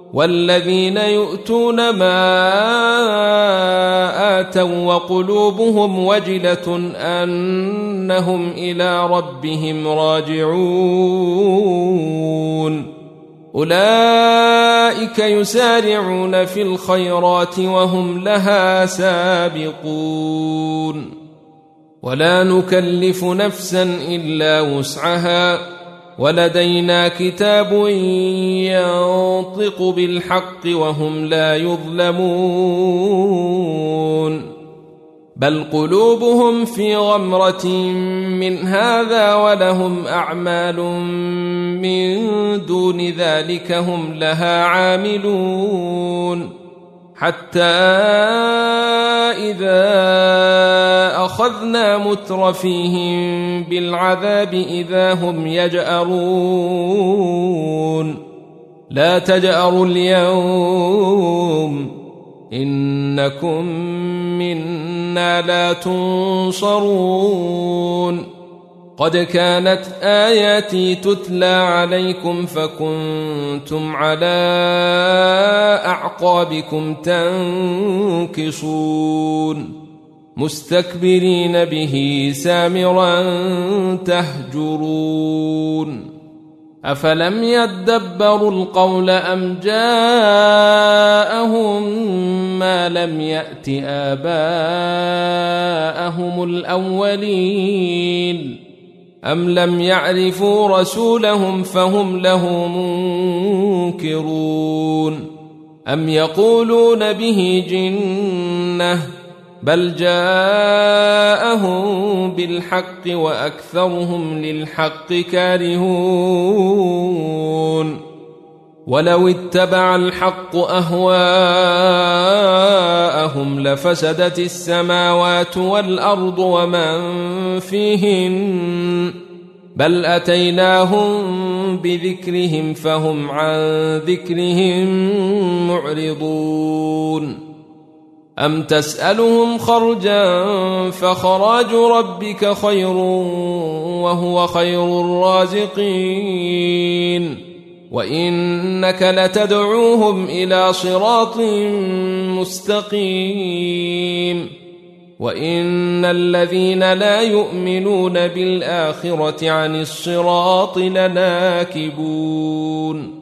والذين يؤتون ما آتوا وقلوبهم وجلة أنهم إلى ربهم راجعون أولئك يسارعون في الخيرات وهم لها سابقون ولا نكلف نفسا إلا وسعها ولدينا كتاب ينطق بالحق وهم لا يظلمون بل قلوبهم في غمرة من هذا ولهم أعمال من دون ذلك هم لها عاملون حتى إذا أخذنا مترفيهم بالعذاب إذا هم يجأرون لا تجأروا اليوم إنكم منا لا تنصرون قد كانت آياتي تتلى عليكم فكنتم على أعقابكم تنكصون مستكبرين به سامرا تهجرون أفلم يدبروا القول أم جاءهم ما لم يأت آباءهم الأولين أم لم يعرفوا رسولهم فهم له منكرون أم يقولون به جنة بل جاءهم بالحق وأكثرهم للحق كارهون ولو اتبع الحق أهواءهم لفسدت السماوات والأرض ومن فيهن بل أتيناهم بذكرهم فهم عن ذكرهم معرضون أم تسألهم خرجا فخراج ربك خير وهو خير الرازقين وإنك لتدعوهم إلى صراط مستقيم وإن الذين لا يؤمنون بالآخرة عن الصراط لناكبون